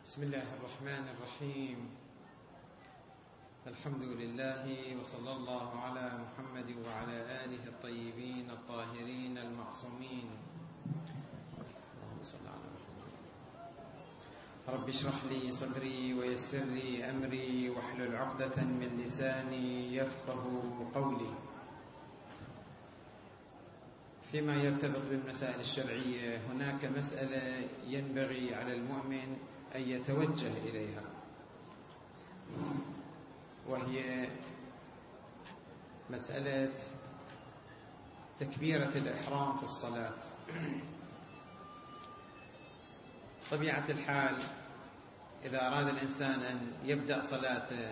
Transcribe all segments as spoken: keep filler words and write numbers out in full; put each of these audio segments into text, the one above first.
بسم الله الرحمن الرحيم. الحمد لله وصلى الله على محمد وعلى آله الطيبين الطاهرين المعصومين. اللهم صل على محمد. رب اشرح لي صدري ويسر لي أمري واحلل عقدة من لساني يفقه قولي. فيما يرتبط بالمسائل الشرعية هناك مسألة ينبغي على المؤمن أن يتوجه إليها، وهي مسألة تكبيرة الإحرام في الصلاة. طبيعة الحال إذا أراد الإنسان أن يبدأ صلاته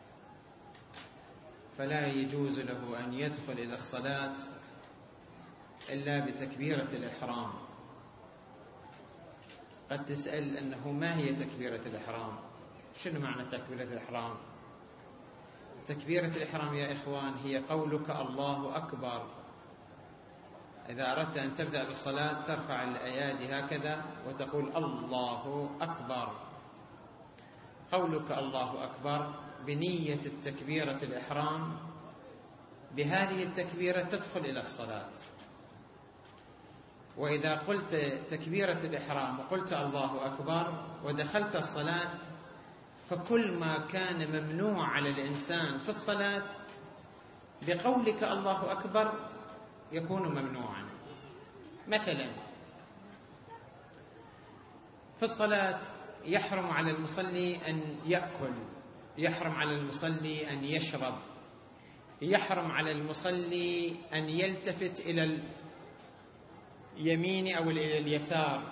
فلا يجوز له أن يدخل إلى الصلاة إلا بتكبيرة الإحرام. قد تسأل أنه ما هي تكبيرة الإحرام؟ شنو معنى تكبيرة الإحرام؟ تكبيرة الإحرام يا إخوان هي قولك الله أكبر. إذا أردت أن تبدأ بالصلاة ترفع الأيادي هكذا وتقول الله أكبر. قولك الله أكبر بنية التكبيرة الإحرام، بهذه التكبيرة تدخل إلى الصلاة. وإذا قلت تكبيرة الإحرام وقلت الله أكبر ودخلت الصلاة، فكل ما كان ممنوع على الإنسان في الصلاة بقولك الله أكبر يكون ممنوعا. مثلا في الصلاة يحرم على المصلي أن يأكل، يحرم على المصلي أن يشرب، يحرم على المصلي أن يلتفت إلى اليمين أو إلى اليسار،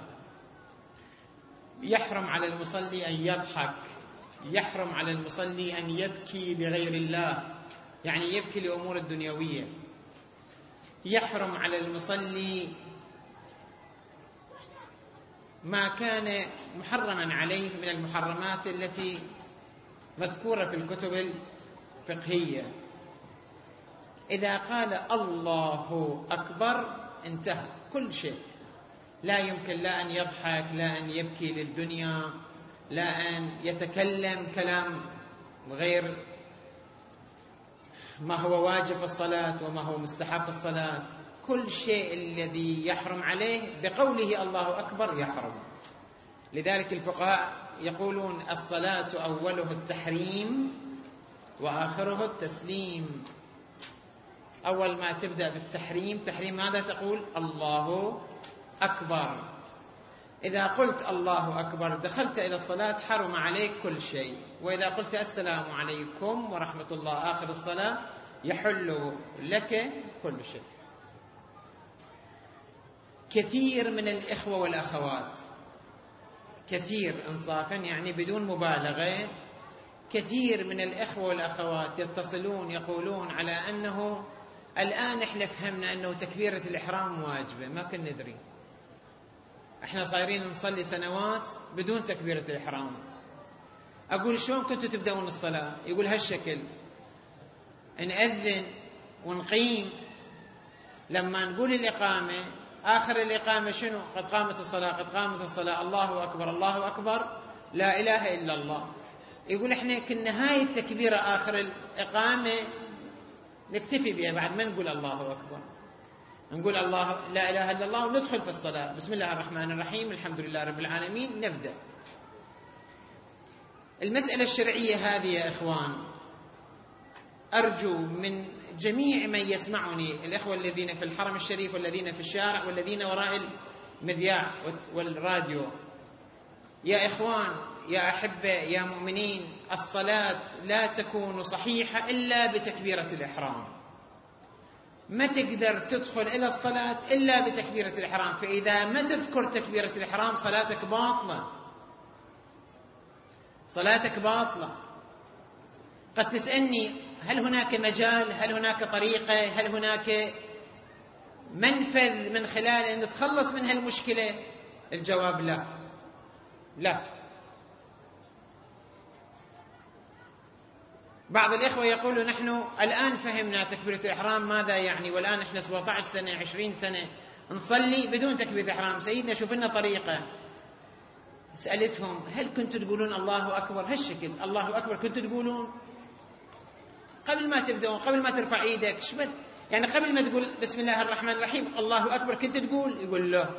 يحرم على المصلي أن يضحك، يحرم على المصلي أن يبكي لغير الله، يعني يبكي لأمور الدنيوية، يحرم على المصلي ما كان محرما عليه من المحرمات التي مذكورة في الكتب الفقهية. إذا قال الله أكبر انتهى كل شيء، لا يمكن لا أن يضحك، لا أن يبكي للدنيا، لا أن يتكلم كلام غير ما هو واجب في الصلاة وما هو مستحب في الصلاة. كل شيء الذي يحرم عليه بقوله الله أكبر يحرم. لذلك الفقهاء يقولون الصلاة أوله التحريم وآخره التسليم. أول ما تبدأ بالتحريم، تحريم ماذا تقول؟ الله أكبر. إذا قلت الله أكبر دخلت إلى الصلاة حرم عليك كل شيء. وإذا قلت السلام عليكم ورحمة الله آخر الصلاة يحل لك كل شيء. كثير من الإخوة والأخوات، كثير إنصافا يعني بدون مبالغة، كثير من الإخوة والأخوات يتصلون يقولون على أنه الآن إحنا فهمنا أنه تكبيرة الإحرام واجبة، ما كنا ندري، إحنا صايرين نصلي سنوات بدون تكبيرة الإحرام. أقول شلون كنتوا تبدأون الصلاة؟ يقول هالشكل، نأذن ونقيم، لما نقول الإقامة آخر الإقامة شنو؟ قد قامت الصلاة، قد قامت الصلاة، الله أكبر الله أكبر لا إله إلا الله. يقول إحنا كنا هاي التكبيرة آخر الإقامة نكتفي بها، بعد ما نقول الله أكبر نقول الله لا إله إلا الله وندخل في الصلاة. بسم الله الرحمن الرحيم، الحمد لله رب العالمين، نبدأ. المسألة الشرعية هذه يا إخوان، أرجو من جميع من يسمعني، الإخوة الذين في الحرم الشريف والذين في الشارع والذين وراء المذياع والراديو، يا إخوان يا أحبة يا مؤمنين، الصلاة لا تكون صحيحة إلا بتكبيرة الإحرام. ما تقدر تدخل إلى الصلاة إلا بتكبيرة الإحرام. فإذا ما تذكر تكبيرة الإحرام صلاتك باطلة، صلاتك باطلة. قد تسألني هل هناك مجال، هل هناك طريقة، هل هناك منفذ من خلال أن نتخلص من هالمشكلة؟ الجواب لا، لا. بعض الإخوة يقولوا نحن الآن فهمنا تكبيرة الإحرام ماذا يعني، والآن إحنا سبعة عشر سنة عشرين سنة نصلي بدون تكبيرة الإحرام. سيدنا شوف لنا طريقة. سألتهم هل كنتوا تقولون الله أكبر هالشكل، الله أكبر كنتوا تقولون قبل ما تبدأون، قبل ما ترفع ايدك، شبت يعني قبل ما تقول بسم الله الرحمن الرحيم الله أكبر كنت تقول؟ يقول لا.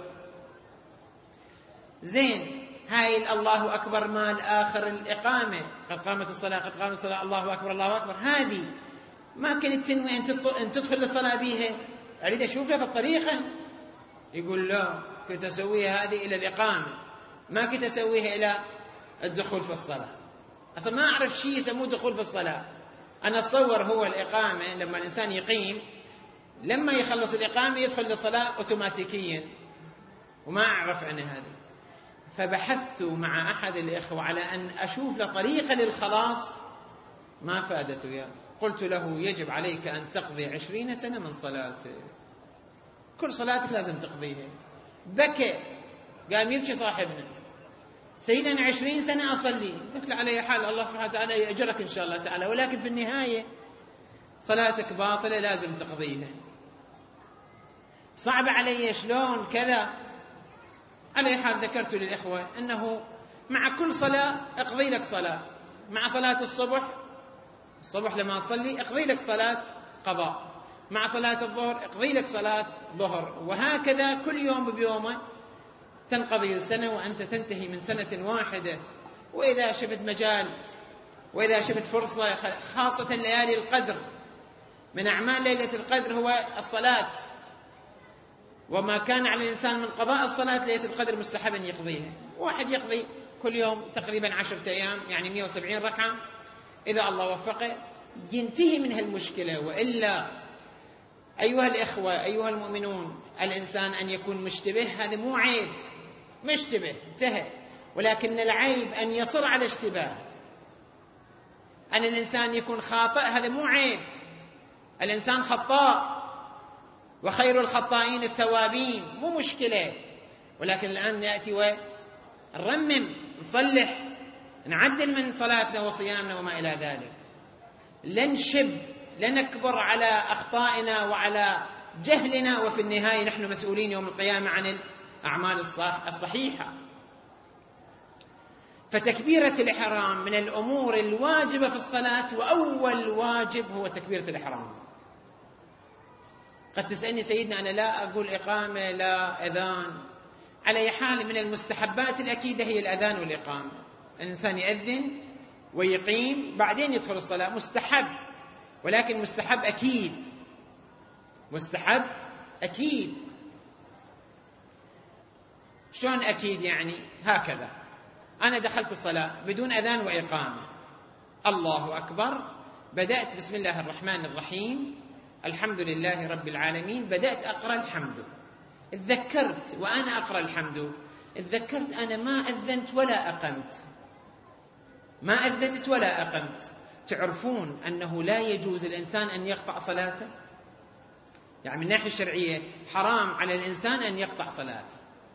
زين، هاي الله أكبر مال آخر الإقامة، قد قامت الصلاة قد قامت الصلاة الله أكبر الله أكبر، هذه ما كنت تنوي أن تدخل الصلاة بيها؟ أريد أشوفها في الطريقة. يقول لا، كنت أسويها هذه إلى الإقامة، ما كنت أسويها إلى الدخول في الصلاة. أصلا ما أعرف شيء يسموه دخول في الصلاة. أنا أتصور هو الإقامة لما الإنسان يقيم، لما يخلص الإقامة يدخل للصلاة أوتوماتيكيا، وما أعرف أنا هذه. فبحثت مع أحد الإخوة على أن أشوف له طريقة للخلاص، ما فادته. يا قلت له يجب عليك أن تقضي عشرين سنة من صلاتك، كل صلاتك لازم تقضيها. بكى، قام يبكي صاحبنا، سيدنا عشرين سنة أصلي. قلت له على حال الله سبحانه وتعالى يأجرك إن شاء الله تعالى، ولكن في النهاية صلاتك باطلة لازم تقضيها. صعب علي شلون كذا. على حال ذكرت للإخوة أنه مع كل صلاة اقضي لك صلاة، مع صلاة الصبح الصبح لما أصلي اقضي لك صلاة قضاء، مع صلاة الظهر اقضي لك صلاة ظهر، وهكذا كل يوم بيومه تنقضي السنة وأنت تنتهي من سنة واحدة. وإذا شفت مجال وإذا شفت فرصة، خاصة ليالي القدر، من أعمال ليلة القدر هو الصلاة، وما كان على الإنسان من قضاء الصلاة ليلة القدر مستحب أن يقضيها. واحد يقضي كل يوم تقريبا عشرة أيام، يعني مئة وسبعين ركعة، إذا الله وفقه ينتهي من هالمشكلة. وإلا أيها الإخوة أيها المؤمنون، الإنسان أن يكون مشتبه هذا مو عيب، مشتبه انتهى، ولكن العيب أن يصر على اشتباه. أن الإنسان يكون خاطئ هذا مو عيب، الإنسان خطاء وخير الخطائين التوابين، مو مشكلة. ولكن الآن نأتي ونرمم، نصلح، نعدل من صلاتنا وصيامنا وما إلى ذلك. لن نشب، لن نكبر على أخطائنا وعلى جهلنا، وفي النهاية نحن مسؤولين يوم القيامة عن الأعمال الصحيحة. فتكبيرة الإحرام من الأمور الواجبة في الصلاة، وأول واجب هو تكبيرة الإحرام. قد تسألني سيدنا أنا لا أقول إقامة لا أذان، على أي حال من المستحبات الأكيدة هي الأذان والإقامة. الإنسان يأذن ويقيم بعدين يدخل الصلاة، مستحب، ولكن مستحب أكيد، مستحب أكيد. شلون أكيد يعني؟ هكذا أنا دخلت الصلاة بدون أذان وإقامة، الله أكبر، بدأت بسم الله الرحمن الرحيم الحمد لله رب العالمين، بدأت أقرأ الحمد، اتذكرت وأنا أقرأ الحمد، اتذكرت أنا ما أذنت ولا أقمت، ما أذنت ولا أقمت. تعرفون أنه لا يجوز الإنسان أن يقطع صلاته، يعني من الناحية الشرعية حرام على الإنسان أن يقطع صلاته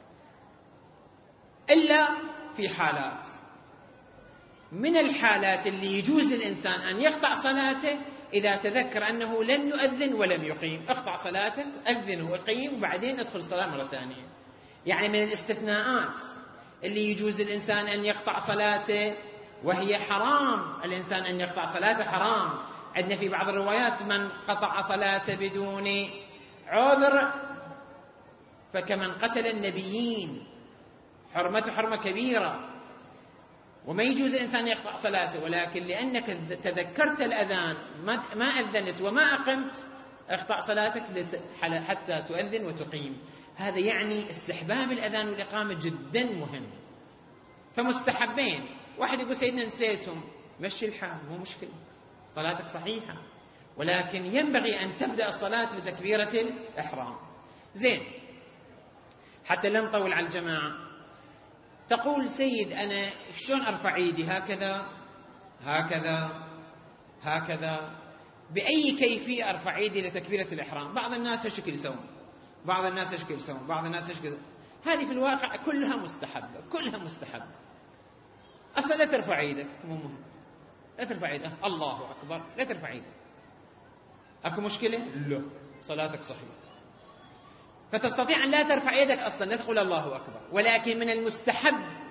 إلا في حالات. من الحالات اللي يجوز للإنسان أن يقطع صلاته إذا تذكر أنه لن يؤذن ولم يقيم، اقطع صلاتك، أذن وأقيم وبعدين ادخل الصلاة مرة ثانية. يعني من الاستثناءات اللي يجوز للإنسان أن يقطع صلاته، وهي حرام الإنسان أن يقطع صلاته، حرام. عندنا في بعض الروايات من قطع صلاته بدون عذر فكمن قتل النبيين، حرمته حرمة كبيرة، وما يجوز الإنسان يقطع صلاته. ولكن لأنك تذكرت الأذان ما أذنت وما أقمت، اقطع صلاتك حتى تؤذن وتقيم. هذا يعني استحباب الأذان والإقامة جدا مهم. فمستحبين. واحد يقول سيدنا نسيتهم، مشي الحال، مو مشكلة، صلاتك صحيحة، ولكن ينبغي أن تبدأ الصلاة بتكبيرة الإحرام. زين، حتى لا نطول على الجماعة. تقول سيد أنا شلون أرفع إيدي؟ هكذا هكذا هكذا، بأي كيفية أرفع إيدي لتكبيرة الإحرام؟ بعض الناس هالشكل يسوون، بعض الناس هالشكل يسوون، بعض الناس هالشكل. هذه في الواقع كلها مستحبة، كلها مستحبة. أصلا لا ترفع إيدك، مو مهم، لا ترفع إيدك، الله أكبر، لا ترفع إيدك. أكو مشكلة؟ لا، صلاتك صحيحة. فتستطيع أن لا ترفع يدك أصلا، لا تقول الله أكبر. ولكن من المستحب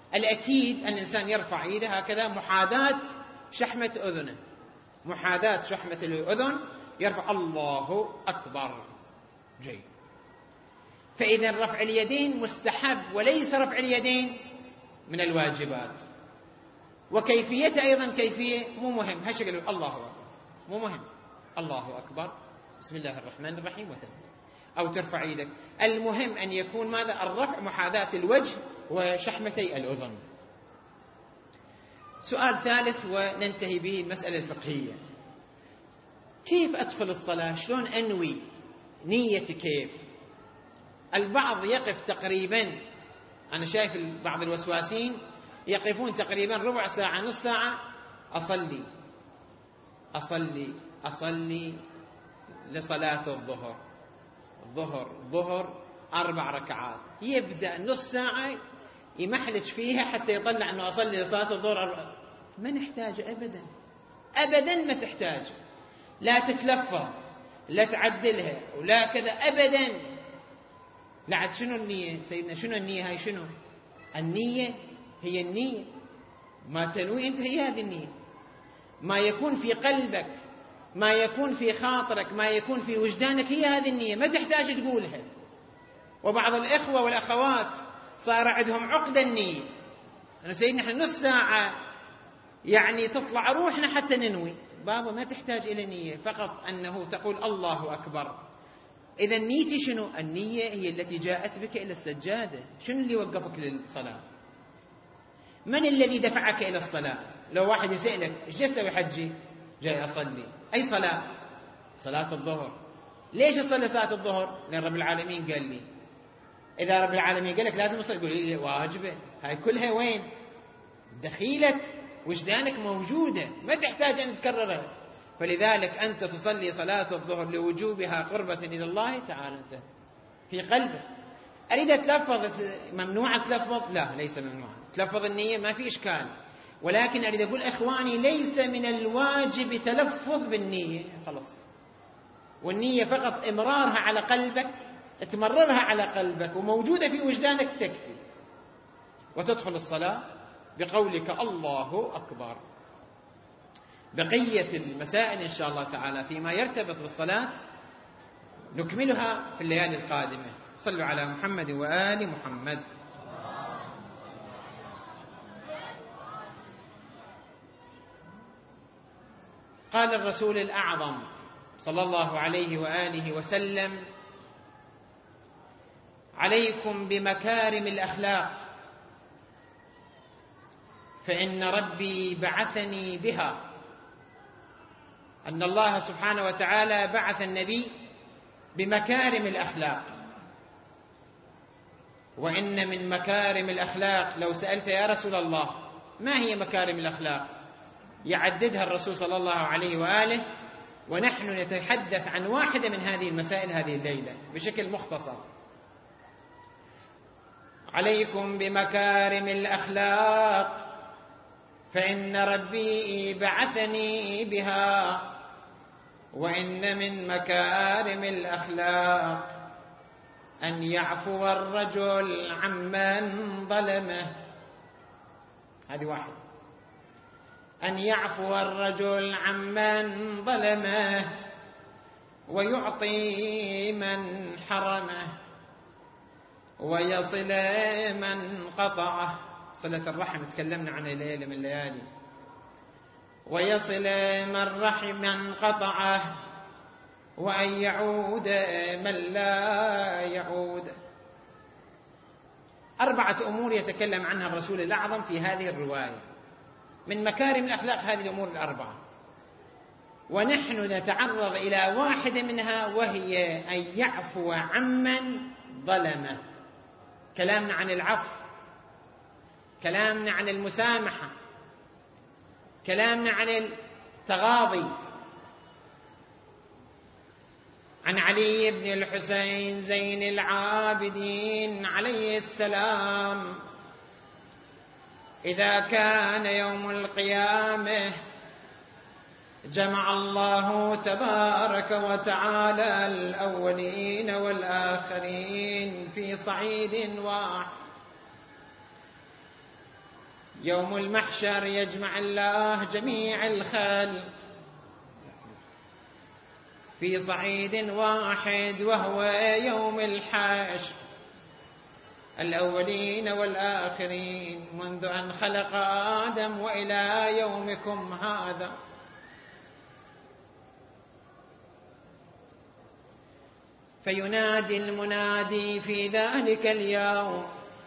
الأكيد أن الإنسان يرفع إيده هكذا محاذاة شحمة أذنه، محاذاة شحمة الأذن، يرفع الله أكبر. جيد. فإذا رفع اليدين مستحب وليس رفع اليدين من الواجبات. وكيفية أيضا كيفية مو مهم، هالشكل الله أكبر مو مهم، الله أكبر بسم الله الرحمن الرحيم وتبدأ أو ترفع يدك. المهم أن يكون ماذا؟ الرفع محاذاة الوجه وشحمتي الأذن. سؤال ثالث وننتهي به المسألة الفقهية: كيف أدخل الصلاة؟ شلون أنوي؟ نيتي كيف؟ البعض يقف تقريبا، أنا شايف بعض الوسواسين يقفون تقريبا ربع ساعة نص ساعة، أصلي أصلي أصلي لصلاة الظهر، ظهر ظهر أربع ركعات، يبدأ نص ساعة يمحلج فيها حتى يطلع أنه أصلي لصلاة الظهر أربع. ما نحتاج أبدا أبدا، ما تحتاج، لا تتلفظ لا تعدلها ولا كذا أبدا. لا عاد شنو النية سيدنا؟ شنو النية هاي؟ شنو النية؟ هي النية ما تنوي أنت، هي هذه النية، ما يكون في قلبك، ما يكون في خاطرك، ما يكون في وجدانك، هي هذه النية، ما تحتاج تقولها. وبعض الإخوة والأخوات صار عندهم عقدة النية، أنا سيدنا إحنا نص ساعة يعني تطلع روحنا حتى ننوي. بابا ما تحتاج إلى نية، فقط أنه تقول الله أكبر. إذا نيتي شنو؟ النية هي التي جاءت بك إلى السجادة. شنو اللي وقفك للصلاة؟ من الذي دفعك إلى الصلاة؟ لو واحد يسألك إيش جاي تسوي حجي؟ جاي أصلي. أي صلاة؟ صلاة الظهر. ليش أصلي صلاة الظهر؟ لأن رب العالمين قال لي. إذا رب العالمين قال لك لازم أصلي، قول لي واجبة. هاي كلها وين؟ دخيلة وجدانك موجودة، ما تحتاج أن تكررها. فلذلك أنت تصلي صلاة الظهر لوجوبها قربة إلى الله تعالى، أنت في قلبك. أريد أتلفظ، ممنوع أتلفظ؟ لا، ليس ممنوع تلفظ النية، ما في إشكال، ولكن أريد أقول إخواني ليس من الواجب تلفظ بالنية، خلاص. والنية فقط إمرارها على قلبك، تمررها على قلبك وموجودة في وجدانك تكفي، وتدخل الصلاة بقولك الله أكبر. بقية المسائل إن شاء الله تعالى فيما يرتبط بالصلاة نكملها في الليالي القادمة. صلوا على محمد وآل محمد. قال الرسول الأعظم صلى الله عليه وآله وسلم: عليكم بمكارم الأخلاق فإن ربي بعثني بها. أن الله سبحانه وتعالى بعث النبي بمكارم الأخلاق. وإن من مكارم الأخلاق، لو سألت يا رسول الله ما هي مكارم الأخلاق، يعددها الرسول صلى الله عليه وآله، ونحن نتحدث عن واحدة من هذه المسائل هذه الليلة بشكل مختصر. عليكم بمكارم الأخلاق فإن ربي بعثني بها. وإن من مكارم الأخلاق أن يعفو الرجل عمن ظلمه. هذه واحدة. أن يعفو الرجل عمن ظلمه ويعطي من حرمه ويصل من قطعه. صلة الرحم تكلمنا عنها ليلة من الليالي. ويصل من رحم من قطعه وأن يعود من لا يعود. أربعة أمور يتكلم عنها الرسول الأعظم في هذه الرواية من مكارم الأخلاق، هذه الأمور الأربعة، ونحن نتعرض إلى واحدة منها وهي أن يعفو عمن ظلمه. كلامنا عن العفو، كلامنا عن المسامحة، كلامنا عن التغاضي. عن علي بن الحسين زين العابدين عليه السلام: إذا كان يوم القيامة جمع الله تبارك وتعالى الأولين والآخرين في صعيد واحد، يوم المحشر يجمع الله جميع الخلق في صعيد واحد وهو يوم الحشر، الأولين والآخرين منذ أن خلق آدم وإلى يومكم هذا. فينادي المنادي في ذلك اليوم،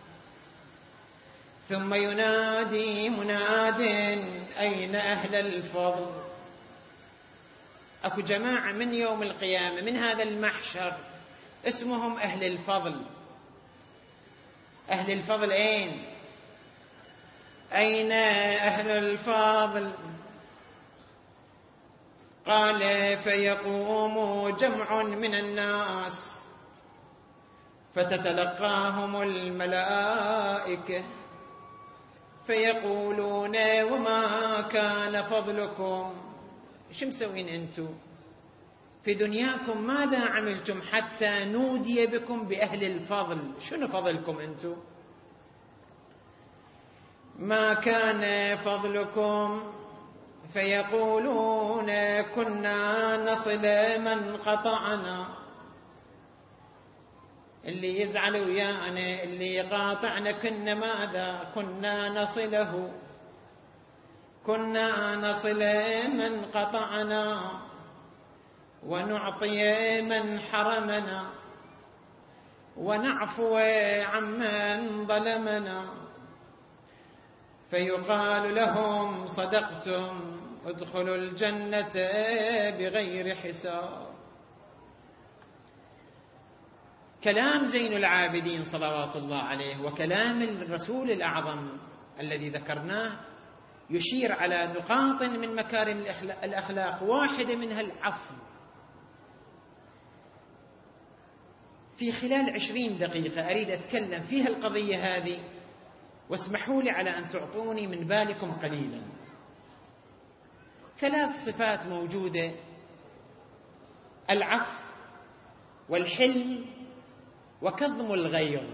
ثم ينادي مناد أين أهل الفضل؟ أكو جماعة من يوم القيامة من هذا المحشر اسمهم أهل الفضل. أهل الفضل أين؟ أين أهل الفضل؟ قال فيقوم جمع من الناس فتتلقاهم الملائكة فيقولون وما كان فضلكم؟ شو مسوين أنتم في دنياكم؟ ماذا عملتم حتى نودي بكم بأهل الفضل؟ شنو فضلكم أنتم؟ ما كان فضلكم؟ فيقولون كنا نصل من قطعنا. اللي يزعل ويانا اللي يقاطعنا كنا ماذا؟ كنا نصله، كنا نصل من قطعنا ونعطي من حرمنا ونعفو عمن ظلمنا. فيقال لهم صدقتم ادخلوا الجنة بغير حساب. كلام زين العابدين صلوات الله عليه وكلام الرسول الأعظم الذي ذكرناه يشير على نقاط من مكارم الأخلاق، واحدة منها العفو. في خلال عشرين دقيقة أريد أتكلم فيها القضية هذه، واسمحوا لي على أن تعطوني من بالكم قليلا. ثلاث صفات موجودة: العفو والحلم وكظم الغيظ.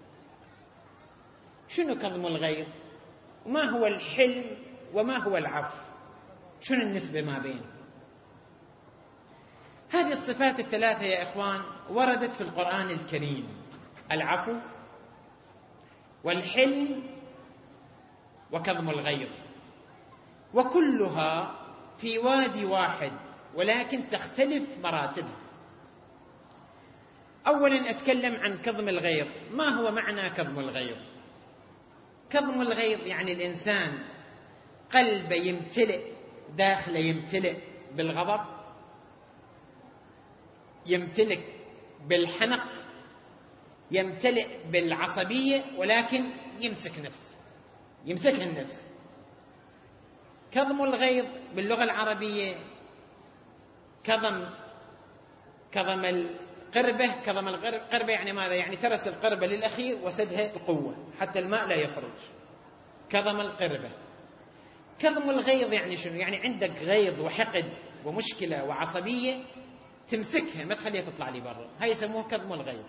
شنو كظم الغيظ؟ وما هو الحلم وما هو العفو؟ شنو النسبة ما بين هذه الصفات الثلاثة يا إخوان؟ وردت في القرآن الكريم: العفو والحلم وكظم الغيظ، وكلها في وادي واحد ولكن تختلف مراتبها. أولا أتكلم عن كظم الغيظ. ما هو معنى كظم الغيظ؟ كظم الغيظ يعني الإنسان قلبه يمتلئ داخله، يمتلئ بالغضب، يمتلئ بالحنق، يمتلئ بالعصبية، ولكن يمسك نفسه، يمسكها النفس. كظم الغيظ باللغة العربية كظم كظم القربة. كظم القربة يعني ماذا؟ يعني ترس القربة للأخير وسدها بقوة حتى الماء لا يخرج. كظم القربة. كظم الغيظ يعني شنو؟ يعني عندك غيظ وحقد ومشكلة وعصبية تمسكها ما تخليها تطلع لي برا، هاي يسموه كظم الغيظ.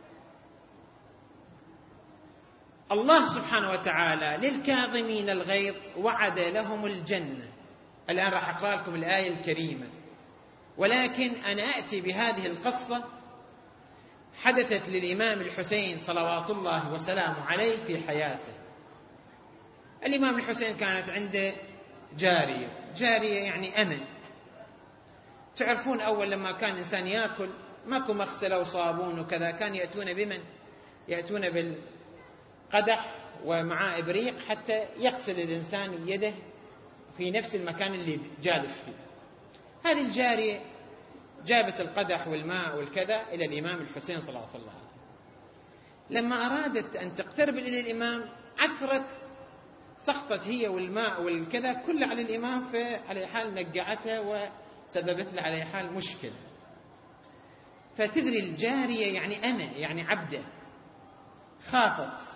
الله سبحانه وتعالى للكاظمين الغيظ وعد لهم الجنة. الآن راح أقرأ لكم الآية الكريمة، ولكن أنا أتي بهذه القصة حدثت للإمام الحسين صلوات الله وسلامه عليه في حياته. الإمام الحسين كانت عنده جارية. جارية يعني أمن. تعرفون أول لما كان إنسان يأكل ماكو مغسلة وصابون وكذا، كان يأتون بمن؟ يأتون بالقدح ومعاه إبريق حتى يغسل الإنسان يده في نفس المكان اللي جالس فيه. هذه الجارية جابت القدح والماء والكذا إلى الإمام الحسين صلى الله عليه وسلم. لما أرادت أن تقترب إلى الإمام عثرت، سقطت هي والماء والكذا كله على الإمام، فعلى حال نقعتها وسببت له على حال مشكلة. فتدري الجارية يعني أمة، يعني عبدة، خافت.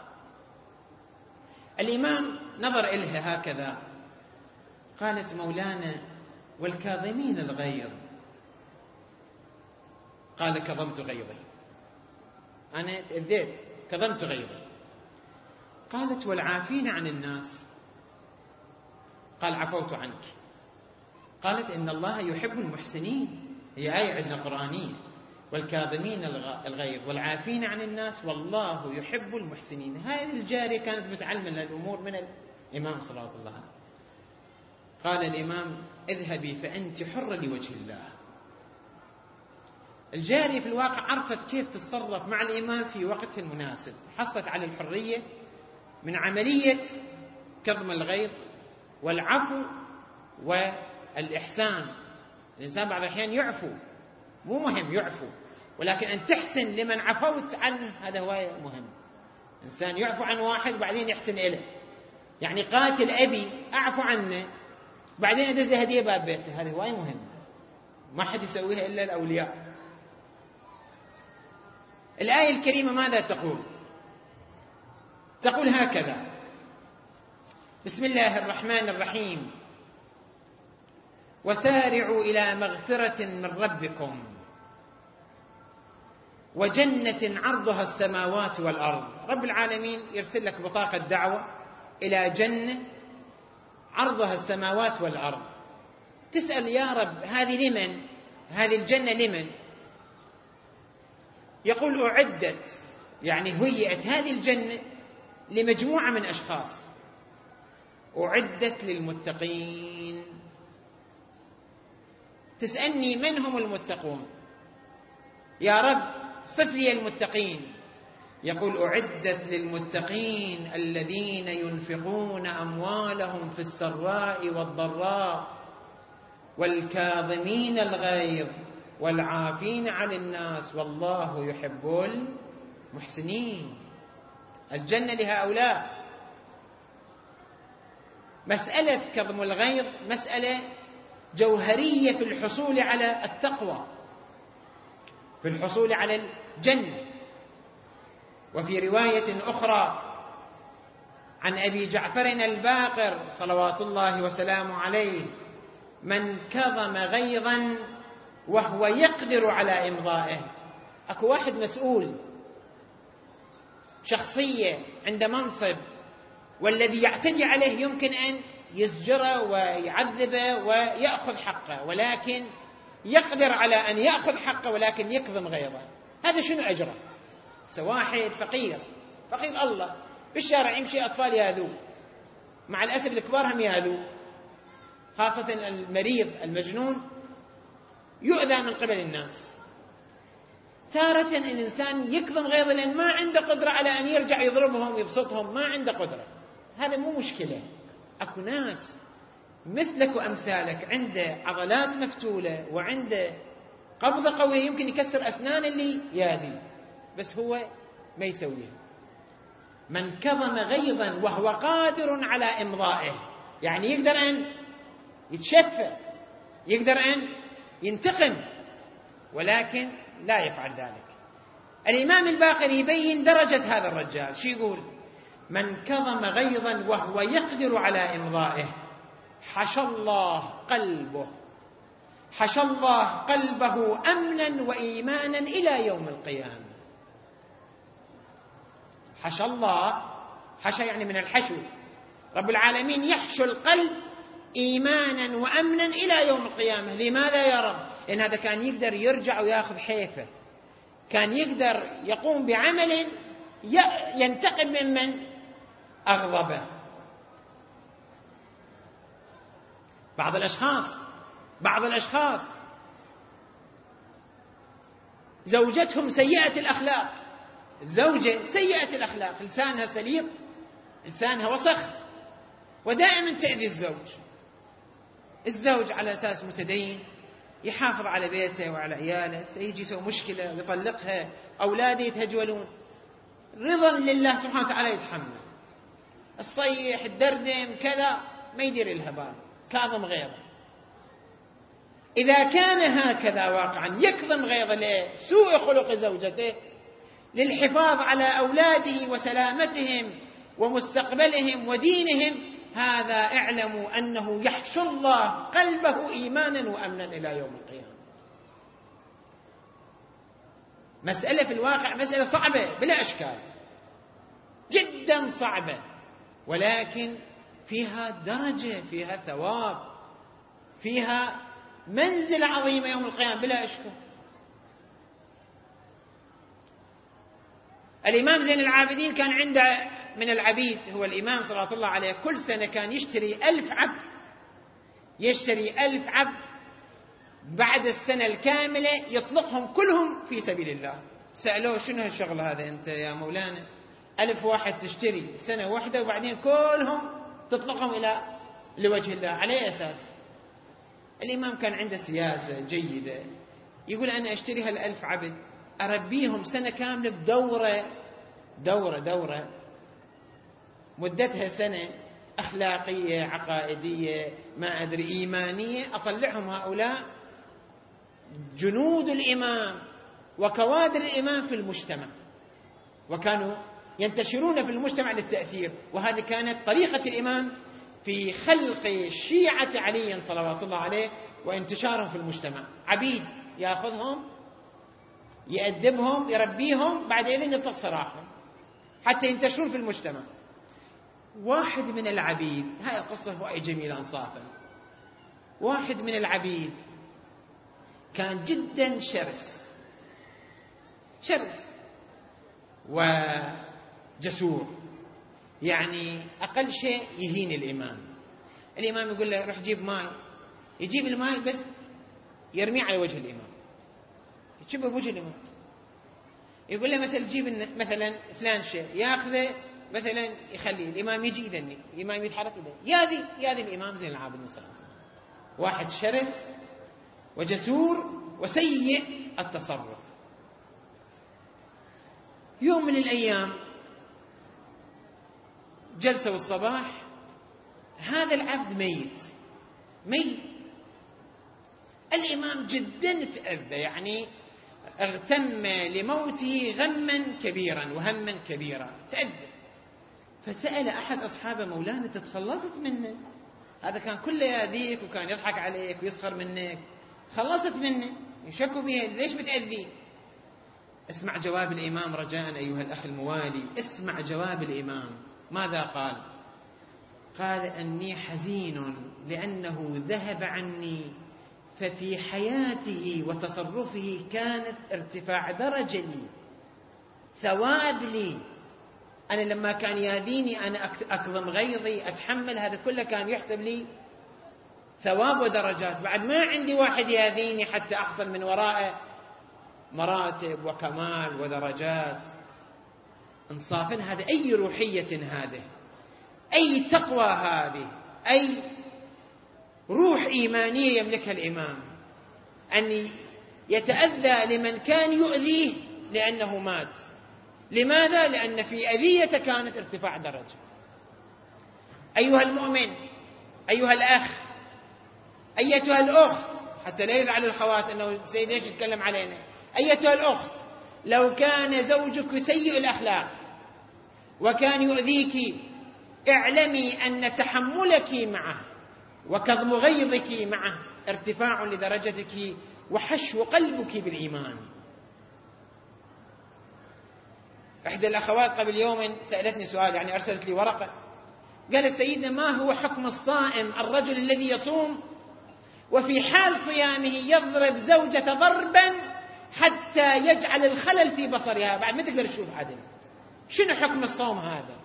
الإمام نظر إلها هكذا، قالت: مولانا والكاظمين الغيظ. قال: كظمت غيظي، أنا تأذيت كظمت غيظي. قالت: والعافين عن الناس. قال عفوت عنك. قالت إن الله يحب المحسنين، هي آية عندنا قرآنية، والكاظمين الغيظ والعافين عن الناس والله يحب المحسنين. هذه الجارية كانت متعلمة الأمور من الإمام صلى الله عليه وسلم. قال الإمام اذهبي فأنت حرة لوجه الله. الجارية في الواقع عرفت كيف تتصرف مع الإمام في وقته المناسب، حصلت على الحرية من عملية كظم الغيظ والعفو والإحسان. الإنسان بعض الأحيان يعفو، مو مهم يعفو، ولكن أن تحسن لمن عفوت عنه هذا هو مهم. إنسان يعفو عن واحد وبعدين يحسن إليه، يعني قاتل أبي أعفو عنه بعدين أدز له هدية باب بيته، هذا هو مهم، ما حد يسويها إلا الأولياء. الآية الكريمة ماذا تقول؟ تقول هكذا: بسم الله الرحمن الرحيم وسارعوا إلى مغفرة من ربكم وجنة عرضها السماوات والأرض. رب العالمين يرسل لك بطاقة دعوة إلى جنة عرضها السماوات والأرض. تسأل يا رب هذه لمن؟ هذه الجنة لمن؟ يقول أعدت، يعني هيئت هذه الجنة لمجموعة من أشخاص، أعدت للمتقين. تسألني من هم المتقون؟ يا رب صف لي المتقين. يقول أعدت للمتقين الذين ينفقون أموالهم في السراء والضراء والكاظمين الغيظ والعافين عن الناس والله يحب المحسنين. الجنة لهؤلاء. مسألة كظم الغيظ مسألة جوهرية في الحصول على التقوى، في الحصول على الجنة. وفي رواية أخرى عن أبي جعفر الباقر صلوات الله وسلامه عليه: من كظم غيظا وهو يقدر على إمضائه. أكو واحد مسؤول، شخصية عند منصب، والذي يعتدي عليه يمكن أن يزجره ويعذبه ويأخذ حقه، ولكن يقدر على أن يأخذ حقه ولكن يكظم غيظه. هذا شنو أجره؟ سواحد فقير فقير الله بالشارع يمشي أطفال ياذوه، مع الأسف الكبار هم ياذوه، خاصة المريض المجنون يؤذى من قبل الناس. تارة الإنسان يكظم غيظه لأن ما عنده قدرة على أن يرجع يضربهم يبسطهم، ما عنده قدرة. هذا مو مشكلة. أكو ناس مثلك وأمثالك عنده عضلات مفتولة وعنده قبضة قوية يمكن يكسر أسنان اللي ياذي، بس هو ما يسويها. من كظم غيظا وهو قادر على إمضائه، يعني يقدر أن يتشفى، يقدر أن ينتقم، ولكن لا يفعل ذلك. الإمام الباقر يبين درجة هذا الرجال. شو يقول؟ من كظم غيظا وهو يقدر على إمضائه حشى الله قلبه حشى الله قلبه أمنا وإيمانا إلى يوم القيامة. حشى الله، حشى يعني من الحشو، رب العالمين يحشو القلب إيمانا وأمنا إلى يوم القيامة. لماذا يا رب؟ لأن هذا كان يقدر يرجع ويأخذ حيفه، كان يقدر يقوم بعمل ينتقم ممن أغضبه. بعض الأشخاص بعض الأشخاص زوجتهم سيئة الأخلاق، الزوجة سيئة الأخلاق، لسانها سليط، لسانها وسخ، ودائما تأذي الزوج. الزوج على أساس متدين يحافظ على بيته وعلى عياله، سيجي يسوي مشكلة يطلقها، أولاده يتهجولون، رضا لله سبحانه وتعالى يتحمل. الصيح الدردم كذا ما يدير لها بال، كاظم غيظه. إذا كان هكذا واقعا يكظم غيظه لسوء خلق زوجته للحفاظ على أولاده وسلامتهم ومستقبلهم ودينهم، هذا اعلموا أنه يحشو الله قلبه إيمانا وأمنا إلى يوم القيامة. مسألة في الواقع مسألة صعبة بلا أشكال، جدا صعبة، ولكن فيها درجة، فيها ثواب، فيها منزلة عظيمة يوم القيامة بلا إشكال. الإمام زين العابدين كان عنده من العبيد، هو الإمام صلى الله عليه، كل سنة كان يشتري ألف عبد، يشتري ألف عبد، بعد السنة الكاملة يطلقهم كلهم في سبيل الله. سألوه شنو هالشغل هذا أنت يا مولانا؟ ألف واحد تشتري سنة واحدة وبعدين كلهم تطلقهم إلى لوجه الله، على أي أساس؟ الإمام كان عنده سياسة جيدة، يقول أنا أشتري هالألف عبد أربيهم سنة كاملة بدورة دورة دورة مدتها سنة، أخلاقية عقائدية ما أدري إيمانية، أطلعهم هؤلاء جنود الإمام وكوادر الإمام في المجتمع، وكانوا ينتشرون في المجتمع للتأثير. وهذه كانت طريقة الإمام في خلق شيعة علي صلوات الله عليه وانتشارهم في المجتمع. عبيد يأخذهم يأدبهم يربيهم، بعد إذن يطلق سراحهم حتى ينتشرون في المجتمع. واحد من العبيد، هاي القصة هواي جميلة انصافا، واحد من العبيد كان جدا شرس شرس وجسور، يعني أقل شيء يهين الإمام. الإمام يقول له روح جيب ماء، يجيب الماء بس يرميه على وجه الإمام، يجيبه بوجه الإمام. يقول له مثلا جيب مثلا فلان شيء، ياخذه مثلا يخليه الإمام يجي يذني، الإمام يتحرك يذني، ياذي ياذي الإمام زين العابدين صلى الله عليه وسلم. واحد شرس وجسور وسيء التصرف. يوم من الأيام جلسوا الصباح، هذا العبد ميت ميت الإمام جدا تأذى، يعني اغتم لموته غما كبيرا وهما كبيرا، تأذى. فسأل أحد أصحابه مولانا تتخلصت منه، هذا كان كله يأذيك وكان يضحك عليك ويسخر منك، خلصت منه، يشكوا به، ليش بتأذيه؟ اسمع جواب الإمام رجاء أيها الأخ الموالي، اسمع جواب الإمام. ماذا قال؟ قال أني حزين لأنه ذهب عني، ففي حياته وتصرفه كانت ارتفاع درجة لي، ثواب لي. أنا لما كان ياذيني أنا أكظم غيظي، أتحمل، هذا كله كان يحسب لي ثواب ودرجات. بعد ما عندي واحد ياذيني حتى أحصل من وراءه مراتب وكمال ودرجات. انصافا هذا أي روحية، هذه أي تقوى، هذه أي روح إيمانية يملكها الإمام، أن يتأذى لمن كان يؤذيه لأنه مات. لماذا؟ لأن في أذية كانت ارتفاع درجة. أيها المؤمن، أيها الأخ، أيتها الأخت، حتى لا يزعل الخوات أنه سيد ليش يتكلم علينا، أيتها الأخت، لو كان زوجك سيء الأخلاق وكان يؤذيك، اعلمي أن تحملك معه وكظم غيظك معه ارتفاع لدرجتك وحشو قلبك بالإيمان. إحدى الأخوات قبل يوم سألتني سؤال، يعني أرسلت لي ورقة، قالت سيدنا ما هو حكم الصائم، الرجل الذي يصوم وفي حال صيامه يضرب زوجة ضربا حتى يجعل الخلل في بصرها، بعد ما تقدر تشوف عدل، شنو حكم الصوم هذا؟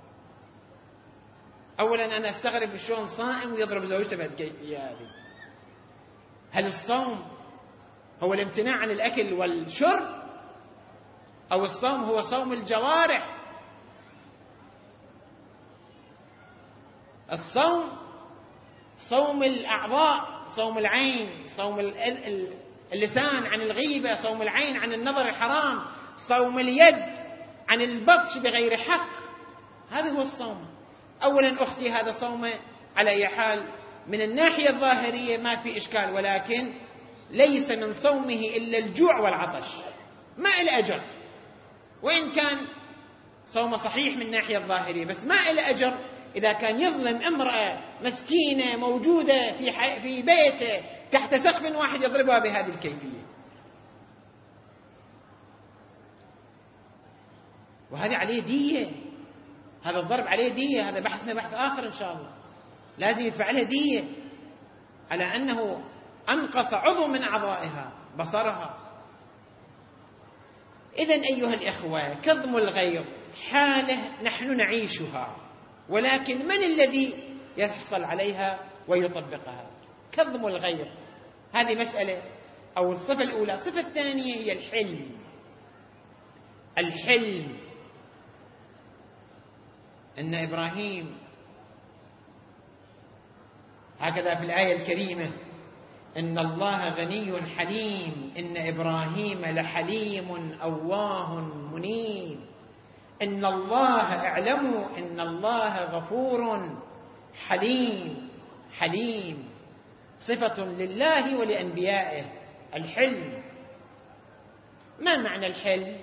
أولا أنا أستغرب شلون صائم ويضرب زوجته بهالكيفية هذه. هل الصوم هو الامتناع عن الأكل والشرب، أو الصوم هو صوم الجوارح؟ الصوم صوم الأعضاء، صوم العين، صوم اللسان عن الغيبة، صوم العين عن النظر الحرام، صوم اليد عن البطش بغير حق، هذا هو الصوم. أولا أختي هذا صوم على أي حال من الناحية الظاهرية ما في إشكال، ولكن ليس من صومه إلا الجوع والعطش، ما إلى أجر، وإن كان صوم صحيح من الناحية الظاهرية، بس ما إلى أجر إذا كان يظلم امرأة مسكينة موجودة في في بيته تحت سقف واحد يضربها بهذه الكيفية. وهذه عليه دية، هذا الضرب عليه دية، هذا بحثنا بحث آخر إن شاء الله، لازم يدفع لها دية على أنه أنقص عضو من أعضائها، بصرها. إذن أيها الإخوة، كظم الغيظ حالة نحن نعيشها، ولكن من الذي يحصل عليها ويطبقها؟ كظم الغيظ، هذه مسألة أو الصفة الأولى. الصفة الثانية هي الحلم. الحلم، إن إبراهيم، هكذا في الآية الكريمة: إن الله غني حليم، إن إبراهيم لحليم أواه منيب. إن الله، اعلموا إن الله غفور حليم. حليم صفة لله ولأنبيائه. الحلم، ما معنى الحلم؟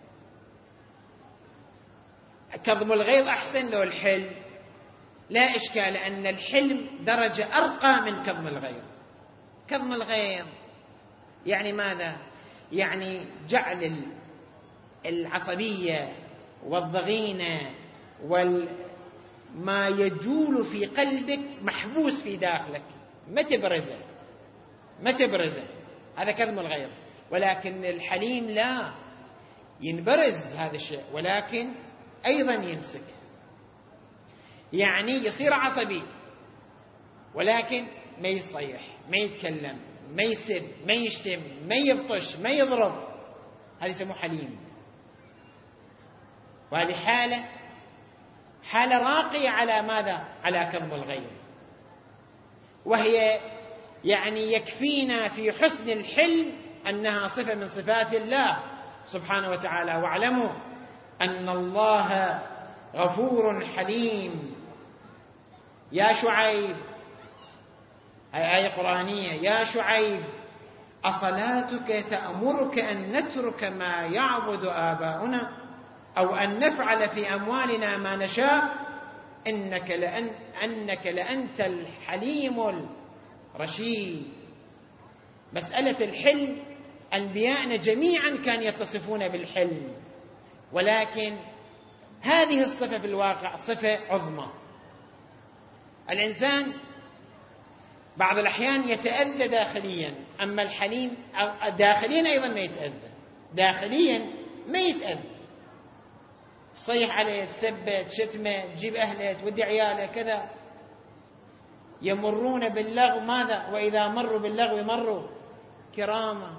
كظم الغيظ أحسن له الحلم، لا إشكال أن الحلم درجة أرقى من كظم الغيظ. كظم الغيظ يعني ماذا؟ يعني جعل العصبية والضغينة وما يجول في قلبك محبوس في داخلك، ما تبرزه ما تبرزه هذا كظم الغيظ. ولكن الحليم لا، ينبرز هذا الشيء ولكن أيضا يمسك، يعني يصير عصبي ولكن ما يصيح، ما يتكلم، ما يسب، ما يشتم، ما يبطش، ما يضرب، هذا يسموه حليم. وهذه حالة حالة راقية على ماذا؟ على كظم الغيظ. وهي يعني يكفينا في حسن الحلم أنها صفة من صفات الله سبحانه وتعالى. واعلموا أن الله غفور حليم. يا شعيب، هذه آية قرآنية: يا شعيب أصلاتك تأمرك أن نترك ما يعبد آباؤنا أو أن نفعل في أموالنا ما نشاء إنك لأن أنك لأنت الحليم الرشيد. مسألة الحلم، أنبياءنا جميعا كانوا يتصفون بالحلم، ولكن هذه الصفة في الواقع صفة عظمى. الإنسان بعض الأحيان يتأذى داخليا، أما الحليم داخليا أيضا ما يتأذى، داخليا ما يتأذى. تصيح عليه، تسبه، تشتمه، تجيب أهله، تودي عياله كذا. يمرون باللغو ماذا؟ وإذا مروا باللغو مروا كراما.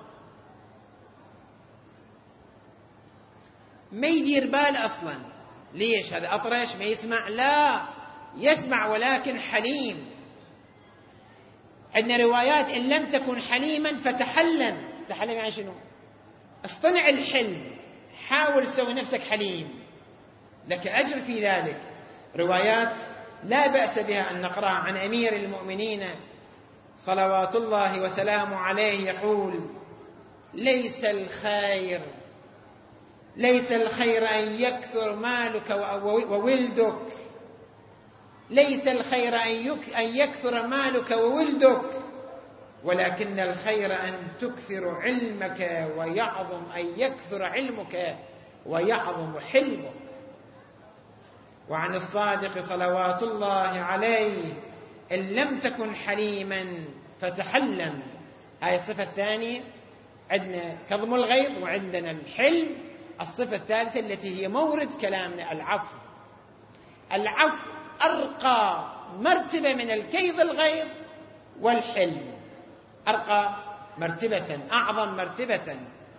ما يدير بال أصلا. ليش؟ هذا أطرش ما يسمع؟ لا، يسمع ولكن حليم. عندنا روايات: إن لم تكن حليما فتحلم. تحلم يعني شنو؟ اصطنع الحلم، حاول سوي نفسك حليم، لك أجر في ذلك. روايات لا بأس بها أن نقرأها عن أمير المؤمنين صلوات الله وسلامه عليه، يقول: ليس الخير ليس الخير أن يكثر مالك وولدك ليس الخير أن يكثر مالك وولدك، ولكن الخير أن تكثر علمك ويعظم أن يكثر علمك ويعظم حلمك. وعن الصادق صلوات الله عليه: إن لم تكن حليما فتحلم. هاي الصفة الثانية. عندنا كظم الغيظ وعندنا الحلم. الصفة الثالثة التي هي مورد كلامنا: العفو. العفو أرقى مرتبة من الكيظ الغيظ والحلم، أرقى مرتبة، أعظم مرتبة.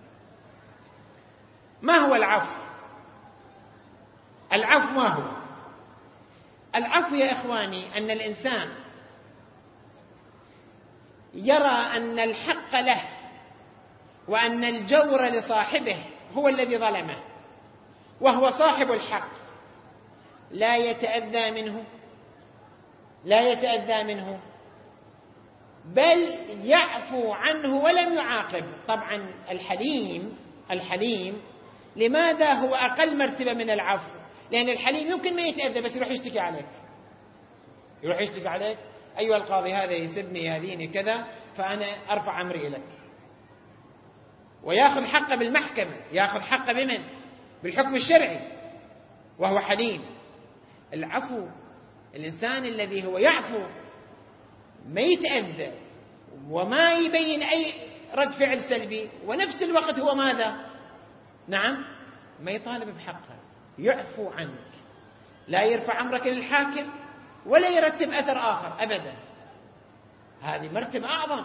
ما هو العفو؟ العفو ما هو؟ العفو يا إخواني أن الإنسان يرى أن الحق له وأن الجور لصاحبه، هو الذي ظلمه وهو صاحب الحق، لا يتأذى منه لا يتأذى منه بل يعفو عنه ولم يعاقب. طبعا الحليم الحليم لماذا هو أقل مرتبة من العفو؟ لأن الحليم يمكن ما يتأذى بس يروح يشتكي عليك يروح يشتكي عليك أيها القاضي هذا يسبني يهديني كذا، فأنا أرفع أمري إليك، ويأخذ حقه بالمحكمة، يأخذ حقه بمن؟ بالحكم الشرعي، وهو حليم. العفو، الإنسان الذي هو يعفو ما يتأذى وما يبين أي رد فعل سلبي، ونفس الوقت هو ماذا؟ نعم، ما يطالب بحقه، يعفو عنك، لا يرفع أمرك للحاكم ولا يرتب أثر آخر أبدا. هذه مرتبة أعظم.